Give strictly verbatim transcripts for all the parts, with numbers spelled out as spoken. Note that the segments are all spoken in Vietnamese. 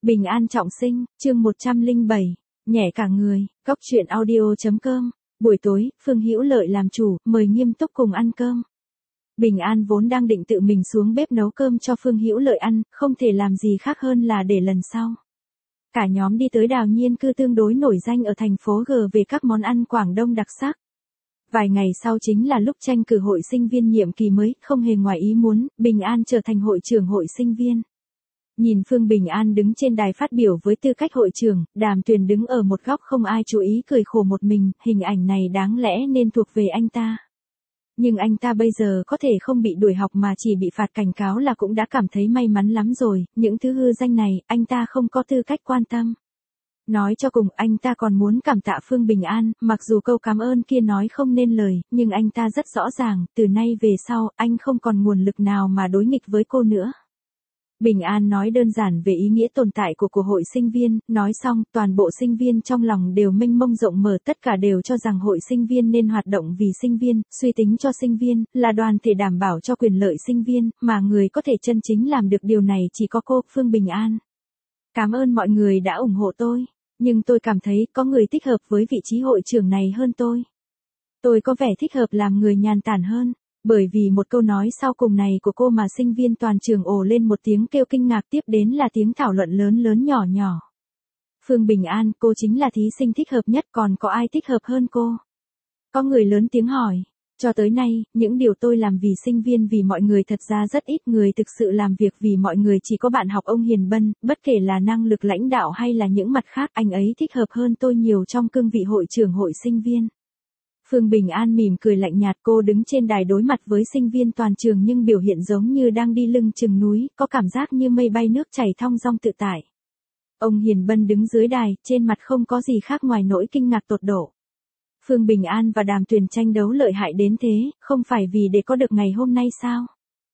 Bình an trọng sinh, chương một trăm lẻ bảy, nhẹ cả người, góc truyện audio.com, buổi tối, Phương Hữu Lợi làm chủ, mời Nghiêm Túc cùng ăn cơm. Bình an vốn đang định tự mình xuống bếp nấu cơm cho Phương Hữu Lợi ăn, không thể làm gì khác hơn là để lần sau. Cả nhóm đi tới Đào Nhiên cư tương đối nổi danh ở thành phố G về các món ăn Quảng Đông đặc sắc. Vài ngày sau chính là lúc tranh cử hội sinh viên nhiệm kỳ mới, không hề ngoài ý muốn, Bình An trở thành hội trưởng hội sinh viên. Nhìn Phương Bình An đứng trên đài phát biểu với tư cách hội trưởng, Đàm Tuyền đứng ở một góc không ai chú ý cười khổ một mình, hình ảnh này đáng lẽ nên thuộc về anh ta. Nhưng anh ta bây giờ có thể không bị đuổi học mà chỉ bị phạt cảnh cáo là cũng đã cảm thấy may mắn lắm rồi, những thứ hư danh này, anh ta không có tư cách quan tâm. Nói cho cùng, anh ta còn muốn cảm tạ Phương Bình An, mặc dù câu cảm ơn kia nói không nên lời, nhưng anh ta rất rõ ràng, từ nay về sau, anh không còn nguồn lực nào mà đối nghịch với cô nữa. Bình An nói đơn giản về ý nghĩa tồn tại của của hội sinh viên, nói xong, toàn bộ sinh viên trong lòng đều mênh mông rộng mở, tất cả đều cho rằng hội sinh viên nên hoạt động vì sinh viên, suy tính cho sinh viên, là đoàn thể đảm bảo cho quyền lợi sinh viên, mà người có thể chân chính làm được điều này chỉ có cô, Phương Bình An. Cảm ơn mọi người đã ủng hộ tôi, nhưng tôi cảm thấy có người thích hợp với vị trí hội trưởng này hơn tôi. Tôi có vẻ thích hợp làm người nhàn tản hơn. Bởi vì một câu nói sau cùng này của cô mà sinh viên toàn trường ồ lên một tiếng kêu kinh ngạc, tiếp đến là tiếng thảo luận lớn lớn nhỏ nhỏ. Phương Bình An, cô chính là thí sinh thích hợp nhất, còn có ai thích hợp hơn cô? Có người lớn tiếng hỏi. Cho tới nay, những điều tôi làm vì sinh viên vì mọi người thật ra rất ít người thực sự làm việc vì mọi người, chỉ có bạn học ông Hiền Bân, bất kể là năng lực lãnh đạo hay là những mặt khác, anh ấy thích hợp hơn tôi nhiều trong cương vị hội trưởng hội sinh viên. Phương Bình An mỉm cười lạnh nhạt, cô đứng trên đài đối mặt với sinh viên toàn trường nhưng biểu hiện giống như đang đi lưng chừng núi, có cảm giác như mây bay nước chảy thong dong tự tại. Ông Hiền Bân đứng dưới đài, trên mặt không có gì khác ngoài nỗi kinh ngạc tột độ. Phương Bình An và Đàm Tuyền tranh đấu lợi hại đến thế, không phải vì để có được ngày hôm nay sao?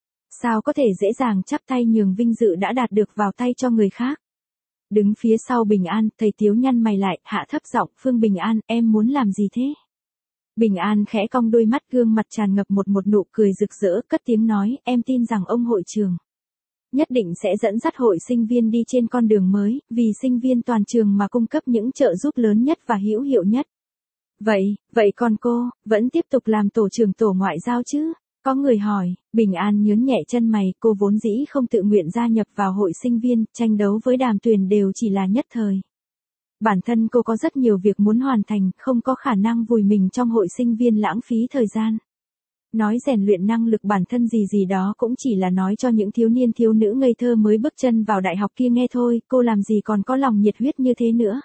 Sao có thể dễ dàng chắp tay nhường vinh dự đã đạt được vào tay cho người khác? Đứng phía sau Bình An, thầy Tiếu nhăn mày lại, hạ thấp giọng, Phương Bình An, em muốn làm gì thế? Bình An khẽ cong đôi mắt, gương mặt tràn ngập một một nụ cười rực rỡ, cất tiếng nói, em tin rằng ông hội trưởng nhất định sẽ dẫn dắt hội sinh viên đi trên con đường mới, vì sinh viên toàn trường mà cung cấp những trợ giúp lớn nhất và hữu hiệu nhất. Vậy, vậy còn cô, vẫn tiếp tục làm tổ trưởng tổ ngoại giao chứ? Có người hỏi. Bình An nhớn nhẹ chân mày, cô vốn dĩ không tự nguyện gia nhập vào hội sinh viên, tranh đấu với Đàm Tuyền đều chỉ là nhất thời. Bản thân cô có rất nhiều việc muốn hoàn thành, không có khả năng vùi mình trong hội sinh viên lãng phí thời gian. Nói rèn luyện năng lực bản thân gì gì đó cũng chỉ là nói cho những thiếu niên thiếu nữ ngây thơ mới bước chân vào đại học kia nghe thôi, cô làm gì còn có lòng nhiệt huyết như thế nữa.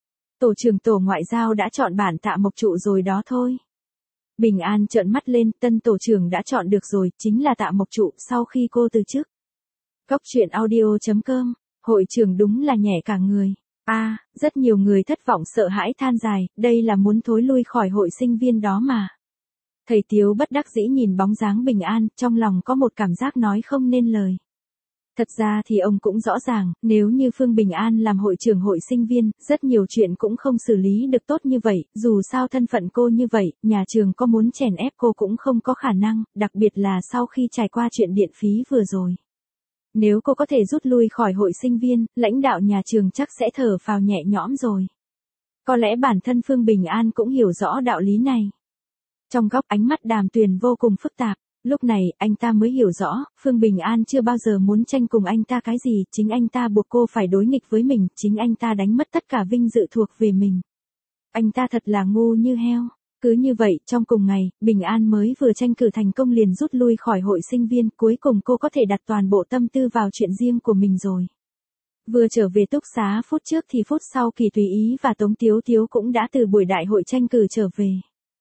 Tổ trưởng tổ ngoại giao đã chọn bản Tạ Mộc Trụ rồi đó thôi. Bình An trợn mắt lên, tân tổ trưởng đã chọn được rồi, chính là Tạ Mộc Trụ, sau khi cô từ chức. Góc truyện audio.com, hội trưởng đúng là nhẹ cả người. A, à, rất nhiều người thất vọng sợ hãi than dài, đây là muốn thối lui khỏi hội sinh viên đó mà. Thầy Tiếu bất đắc dĩ nhìn bóng dáng Bình An, trong lòng có một cảm giác nói không nên lời. Thật ra thì ông cũng rõ ràng, nếu như Phương Bình An làm hội trưởng hội sinh viên, rất nhiều chuyện cũng không xử lý được tốt như vậy, dù sao thân phận cô như vậy, nhà trường có muốn chèn ép cô cũng không có khả năng, đặc biệt là sau khi trải qua chuyện điện phí vừa rồi. Nếu cô có thể rút lui khỏi hội sinh viên, lãnh đạo nhà trường chắc sẽ thở phào nhẹ nhõm rồi. Có lẽ bản thân Phương Bình An cũng hiểu rõ đạo lý này. Trong góc ánh mắt Đàm Tuyền vô cùng phức tạp, lúc này anh ta mới hiểu rõ, Phương Bình An chưa bao giờ muốn tranh cùng anh ta cái gì, chính anh ta buộc cô phải đối nghịch với mình, chính anh ta đánh mất tất cả vinh dự thuộc về mình. Anh ta thật là ngu như heo. Cứ như vậy, trong cùng ngày, Bình An mới vừa tranh cử thành công liền rút lui khỏi hội sinh viên, cuối cùng cô có thể đặt toàn bộ tâm tư vào chuyện riêng của mình rồi. Vừa trở về túc xá phút trước thì phút sau Kỳ Tùy Ý và Tống Tiếu Tiếu cũng đã từ buổi đại hội tranh cử trở về.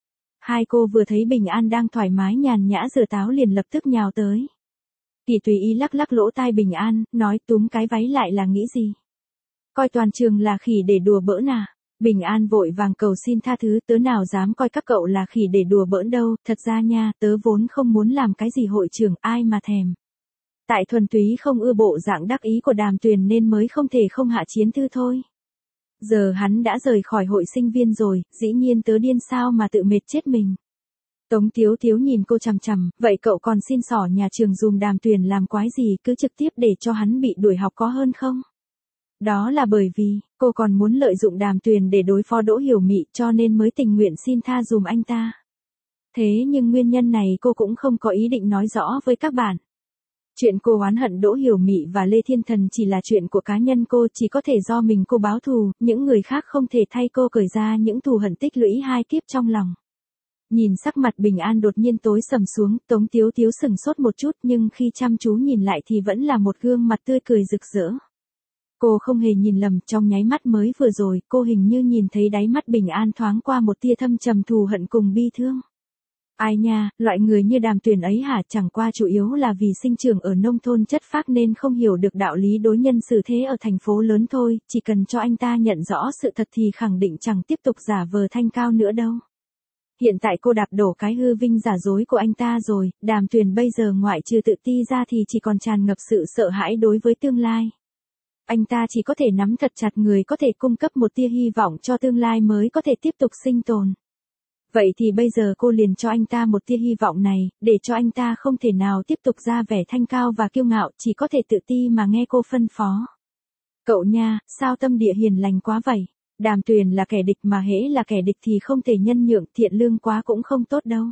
Hai cô vừa thấy Bình An đang thoải mái nhàn nhã rửa táo liền lập tức nhào tới. Kỳ Tùy Ý lắc lắc lỗ tai Bình An, nói túm cái váy lại là nghĩ gì? Coi toàn trường là khỉ để đùa bỡn à? Bình An vội vàng cầu xin tha thứ, tớ nào dám coi các cậu là khỉ để đùa bỡn đâu, thật ra nha, tớ vốn không muốn làm cái gì hội trưởng, ai mà thèm. Tại thuần túy không ưa bộ dạng đắc ý của Đàm Tuyền nên mới không thể không hạ chiến thư thôi. Giờ hắn đã rời khỏi hội sinh viên rồi, dĩ nhiên tớ điên sao mà tự mệt chết mình. Tống Tiếu Tiếu nhìn cô chằm chằm, vậy cậu còn xin xỏ nhà trường dùm Đàm Tuyền làm quái gì, cứ trực tiếp để cho hắn bị đuổi học có hơn không? Đó là bởi vì, cô còn muốn lợi dụng Đàm Tuyền để đối phó Đỗ Hiểu Mị cho nên mới tình nguyện xin tha dùm anh ta. Thế nhưng nguyên nhân này cô cũng không có ý định nói rõ với các bạn. Chuyện cô oán hận Đỗ Hiểu Mị và Lê Thiên Thần chỉ là chuyện của cá nhân cô, chỉ có thể do mình cô báo thù, những người khác không thể thay cô cởi ra những thù hận tích lũy hai kiếp trong lòng. Nhìn sắc mặt Bình An đột nhiên tối sầm xuống, Tống Tiếu Tiếu sừng sốt một chút nhưng khi chăm chú nhìn lại thì vẫn là một gương mặt tươi cười rực rỡ. Cô không hề nhìn lầm, trong nháy mắt mới vừa rồi, cô hình như nhìn thấy đáy mắt Bình An thoáng qua một tia thâm trầm thù hận cùng bi thương. Ai nha, loại người như Đàm Tuyền ấy hả, chẳng qua chủ yếu là vì sinh trưởng ở nông thôn chất phác nên không hiểu được đạo lý đối nhân xử thế ở thành phố lớn thôi, chỉ cần cho anh ta nhận rõ sự thật thì khẳng định chẳng tiếp tục giả vờ thanh cao nữa đâu. Hiện tại cô đạp đổ cái hư vinh giả dối của anh ta rồi, Đàm Tuyền bây giờ ngoại trừ tự ti ra thì chỉ còn tràn ngập sự sợ hãi đối với tương lai. Anh ta chỉ có thể nắm thật chặt người có thể cung cấp một tia hy vọng cho tương lai mới có thể tiếp tục sinh tồn. Vậy thì bây giờ cô liền cho anh ta một tia hy vọng này, để cho anh ta không thể nào tiếp tục ra vẻ thanh cao và kiêu ngạo, chỉ có thể tự ti mà nghe cô phân phó. Cậu nha, sao tâm địa hiền lành quá vậy? Đàm Tuyền là kẻ địch mà hễ là kẻ địch thì không thể nhân nhượng, thiện lương quá cũng không tốt đâu.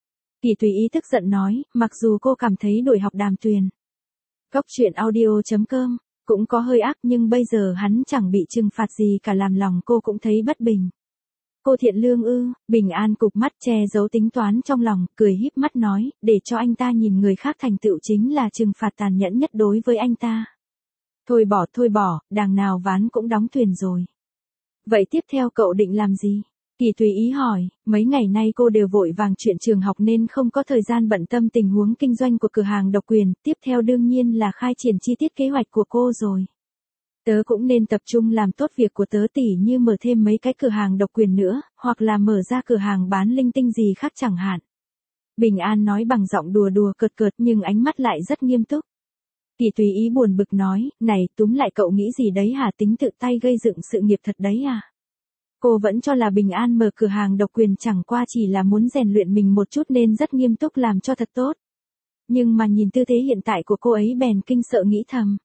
Kỳ Tùy Ý tức giận nói, mặc dù cô cảm thấy đuổi học Đàm Tuyền. Góc truyện audio chấm com cũng có hơi ác nhưng bây giờ hắn chẳng bị trừng phạt gì cả làm lòng cô cũng thấy bất bình. Cô thiện lương ư? Bình An cụp mắt che giấu tính toán trong lòng, cười híp mắt nói, để cho anh ta nhìn người khác thành tựu chính là trừng phạt tàn nhẫn nhất đối với anh ta. Thôi bỏ thôi bỏ, đằng nào ván cũng đóng thuyền rồi. Vậy tiếp theo cậu định làm gì? Kỳ Tùy Ý hỏi, mấy ngày nay cô đều vội vàng chuyện trường học nên không có thời gian bận tâm tình huống kinh doanh của cửa hàng độc quyền, tiếp theo đương nhiên là khai triển chi tiết kế hoạch của cô rồi. Tớ cũng nên tập trung làm tốt việc của tớ tỉ như mở thêm mấy cái cửa hàng độc quyền nữa, hoặc là mở ra cửa hàng bán linh tinh gì khác chẳng hạn. Bình An nói bằng giọng đùa đùa cợt cợt nhưng ánh mắt lại rất nghiêm túc. Kỳ Tùy Ý buồn bực nói, này túm lại cậu nghĩ gì đấy hả, tính tự tay gây dựng sự nghiệp thật đấy à? Cô vẫn cho là Bình An mở cửa hàng độc quyền chẳng qua chỉ là muốn rèn luyện mình một chút nên rất nghiêm túc làm cho thật tốt. Nhưng mà nhìn tư thế hiện tại của cô ấy bèn kinh sợ nghĩ thầm.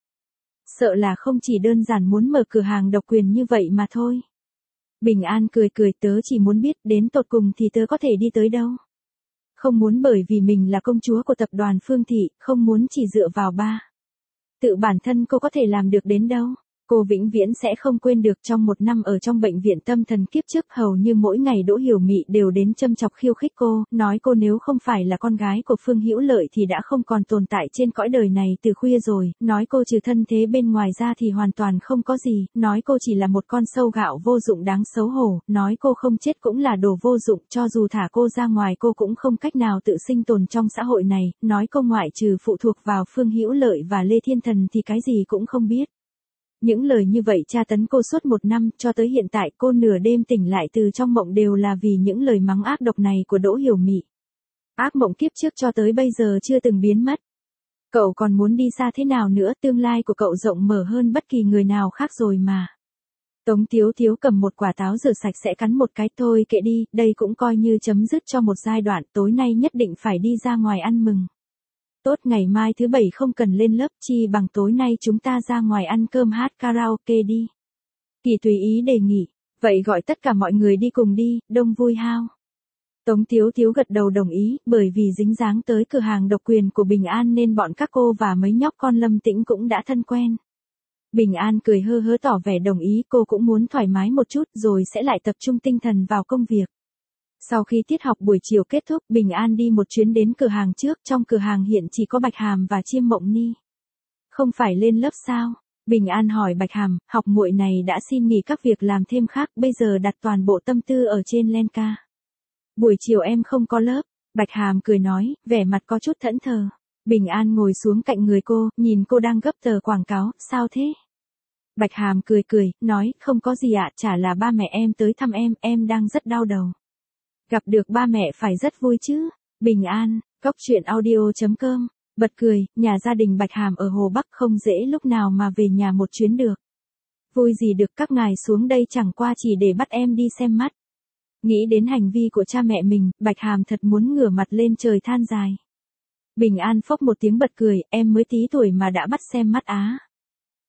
Sợ là không chỉ đơn giản muốn mở cửa hàng độc quyền như vậy mà thôi. Bình An cười cười, tớ chỉ muốn biết đến tột cùng thì tớ có thể đi tới đâu. Không muốn bởi vì mình là công chúa của tập đoàn Phương Thị, không muốn chỉ dựa vào ba. Tự bản thân cô có thể làm được đến đâu. Cô vĩnh viễn sẽ không quên được trong một năm ở trong bệnh viện tâm thần kiếp trước hầu như mỗi ngày Đỗ Hiểu Mị đều đến châm chọc khiêu khích cô, nói cô nếu không phải là con gái của Phương Hữu Lợi thì đã không còn tồn tại trên cõi đời này từ khuya rồi, nói cô trừ thân thế bên ngoài ra thì hoàn toàn không có gì, nói cô chỉ là một con sâu gạo vô dụng đáng xấu hổ, nói cô không chết cũng là đồ vô dụng, cho dù thả cô ra ngoài cô cũng không cách nào tự sinh tồn trong xã hội này, nói cô ngoại trừ phụ thuộc vào Phương Hữu Lợi và Lê Thiên Thần thì cái gì cũng không biết. Những lời như vậy tra tấn cô suốt một năm, cho tới hiện tại cô nửa đêm tỉnh lại từ trong mộng đều là vì những lời mắng ác độc này của Đỗ Hiểu Mị. Ác mộng kiếp trước cho tới bây giờ chưa từng biến mất. Cậu còn muốn đi xa thế nào nữa, tương lai của cậu rộng mở hơn bất kỳ người nào khác rồi mà. Tống Tiếu Tiếu cầm một quả táo rửa sạch sẽ cắn một cái, thôi kệ đi, đây cũng coi như chấm dứt cho một giai đoạn, tối nay nhất định phải đi ra ngoài ăn mừng. Tốt, ngày mai thứ bảy không cần lên lớp, chi bằng tối nay chúng ta ra ngoài ăn cơm hát karaoke đi. Kỳ Tùy Ý đề nghị, vậy gọi tất cả mọi người đi cùng đi, đông vui hao. Tống Tiếu Tiếu gật đầu đồng ý, bởi vì dính dáng tới cửa hàng độc quyền của Bình An nên bọn các cô và mấy nhóc con Lâm Tĩnh cũng đã thân quen. Bình An cười hơ hớ tỏ vẻ đồng ý, cô cũng muốn thoải mái một chút rồi sẽ lại tập trung tinh thần vào công việc. Sau khi tiết học buổi chiều kết thúc, Bình An đi một chuyến đến cửa hàng trước, trong cửa hàng hiện chỉ có Bạch Hàm và Chiêm Mộng Ni. Không phải lên lớp sao? Bình An hỏi Bạch Hàm, học muội này đã xin nghỉ các việc làm thêm khác, bây giờ đặt toàn bộ tâm tư ở trên Lenka. Buổi chiều em không có lớp, Bạch Hàm cười nói, vẻ mặt có chút thẫn thờ. Bình An ngồi xuống cạnh người cô, nhìn cô đang gấp tờ quảng cáo, sao thế? Bạch Hàm cười cười, nói, không có gì ạ, chả là ba mẹ em tới thăm em, em đang rất đau đầu. Gặp được ba mẹ phải rất vui chứ. Bình An, góc truyện audio chấm com, bật cười, nhà gia đình Bạch Hàm ở Hồ Bắc không dễ lúc nào mà về nhà một chuyến được. Vui gì được, các ngài xuống đây chẳng qua chỉ để bắt em đi xem mắt. Nghĩ đến hành vi của cha mẹ mình, Bạch Hàm thật muốn ngửa mặt lên trời than dài. Bình An phốc một tiếng bật cười, em mới tí tuổi mà đã bắt xem mắt á.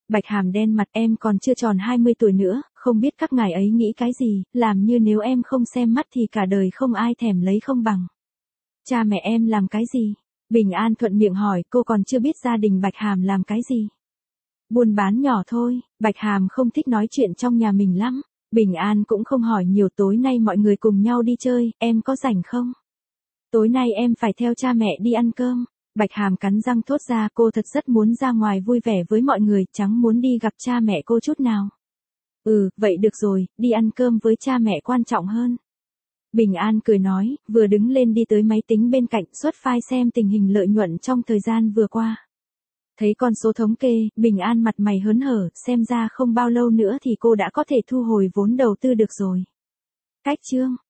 Bạch Hàm đen mặt, em còn chưa tròn hai mươi tuổi nữa, không biết các ngài ấy nghĩ cái gì, làm như nếu em không xem mắt thì cả đời không ai thèm lấy không bằng. Cha mẹ em làm cái gì? Bình An thuận miệng hỏi, cô còn chưa biết gia đình Bạch Hàm làm cái gì. Buôn bán nhỏ thôi, Bạch Hàm không thích nói chuyện trong nhà mình lắm. Bình An cũng không hỏi nhiều, tối nay mọi người cùng nhau đi chơi, em có rảnh không? Tối nay em phải theo cha mẹ đi ăn cơm. Bạch Hàm cắn răng thốt ra, cô thật rất muốn ra ngoài vui vẻ với mọi người, chẳng muốn đi gặp cha mẹ cô chút nào. Ừ, vậy được rồi, đi ăn cơm với cha mẹ quan trọng hơn. Bình An cười nói, vừa đứng lên đi tới máy tính bên cạnh, xuất file xem tình hình lợi nhuận trong thời gian vừa qua. Thấy con số thống kê, Bình An mặt mày hớn hở, xem ra không bao lâu nữa thì cô đã có thể thu hồi vốn đầu tư được rồi. Cách chương